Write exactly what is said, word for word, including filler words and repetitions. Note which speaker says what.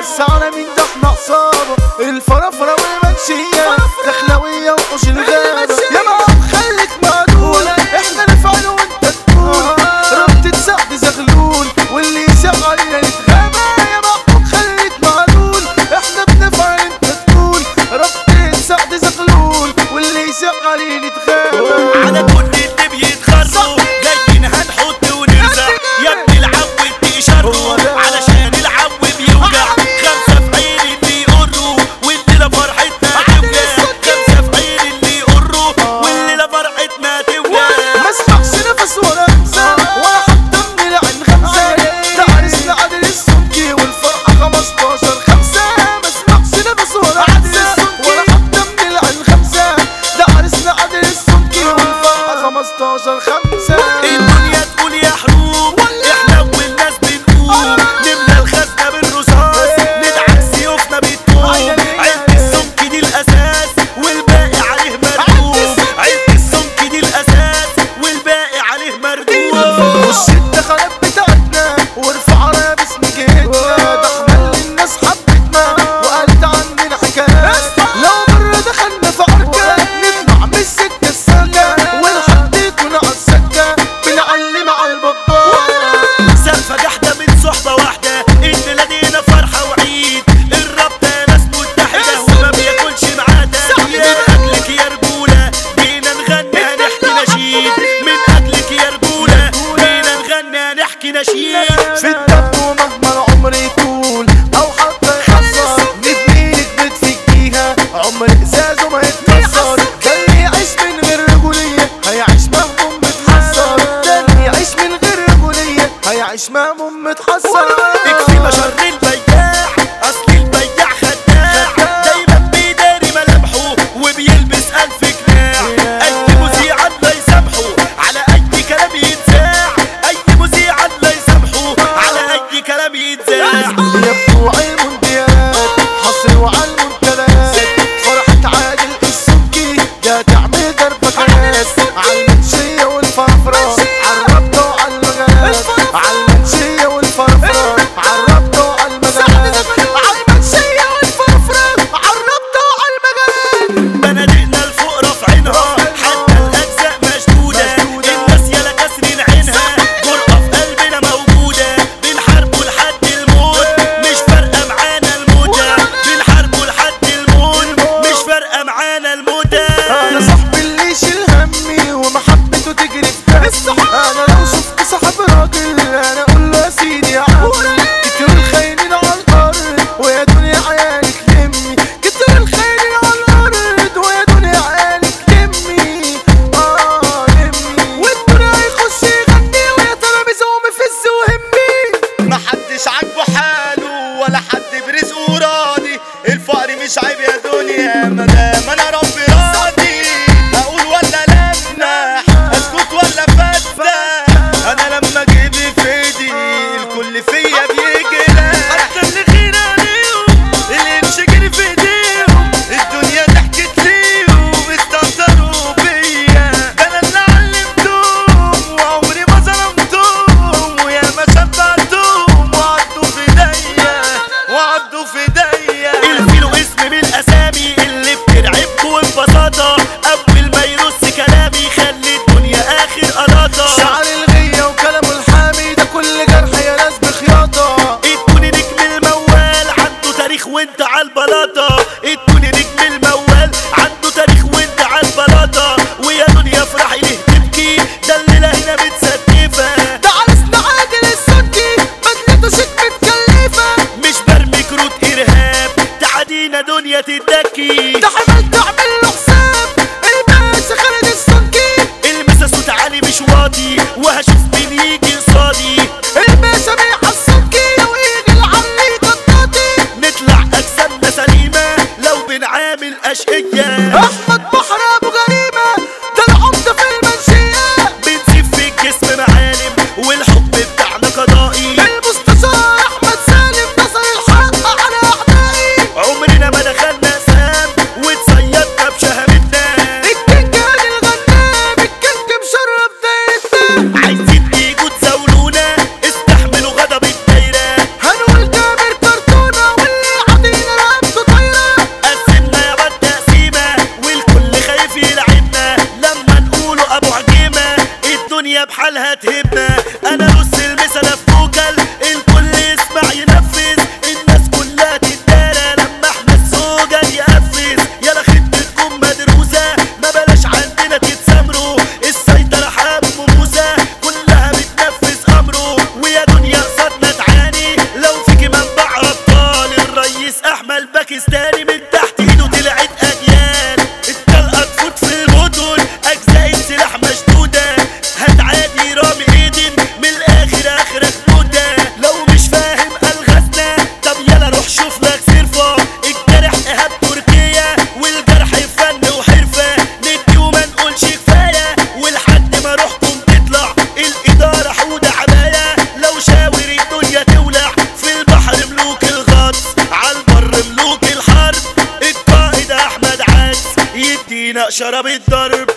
Speaker 1: وسعنا من ده احنا عصابة الفرافرة والمنشية دخلوية وحوش الغابة يا معقول خليك معدول احنا نفعل وانت تقول ربطة سعد زغلول واللي يساق علينا نتغابى يا معقول خليك معدول احنا بنفعل انت تقول ربطة سعد زغلول واللي يساق علينا نتغابى
Speaker 2: على كل اللي بيتخروا جايين هنحط ونرزع يا ابني العو تشروا علشان العو بيوجع خمسة في عين اللي يقروا والليلة فرحتنا توجع خمسة في عين اللي يقروا والليلة فرحتنا توجع
Speaker 1: ما اسمعش نفس ولا انسى ولا حتى من العين خمسة ده عرسنا عادل السمكي والفرحة خمستاشر خمسة ما اسمعش نفس ولا انسى ولا حتى من العين خمسة ده عرسنا عادل السمكي والفرحة خمستاشر خمسة
Speaker 2: الدنيا تقول يا حروب احنا والناس بنقول نملى الخزنة بالرصاص ندعك سيوفنا بالطوب عد السمك دي الاساس والباقي عليه مردود عد السمك دي الاساس والباقي عليه مردود
Speaker 1: والشدة خرب بتاعتنا وارفع راية باسم جهتنا ده احنا اللي الناس حبتنا وقالت عننا حكايات لو مرة دخلنا في عركة نطلع من السكة السالكة والحد يكون على السكة بنعلم على البطال
Speaker 2: سالفة جحدة من صحبة واحدة ان لدينا فرحة وعيد الرابطة ناس متحدة وما بياكلش معانا من اجلك يا رجولة جينا نغني هنحكي نشيد من اجلك يا رجولة جينا نغني هنحكي نشيد
Speaker 1: في الدب ومهما العمر يطول او حتى يحصر ندمينك بتفكيها عمر ازازه ما يتكسر ده اللي يعيش من غير رجولية هيعيش مهموم متحسر ده اللي يعيش من غير رجولية هيعيش مهموم متحسر
Speaker 2: اكفي بشر البياع اصل البياع خداع دايما بيداري ملامحه وبيلبس الف جناح اي مذيع الله يسامحه على اي كلام يتذاع اي مذيع الله يسامحه على اي كلام يتذاع
Speaker 1: يا بتوع المونديالات حصري وعلى المنتديات فرحة عادل السمكي ده تعمل دربكات عالمنشية والفرفرة عالربطة وعالمغات عالمنشية والفرفرة عالربطة وعالمغات
Speaker 2: شرب الضرب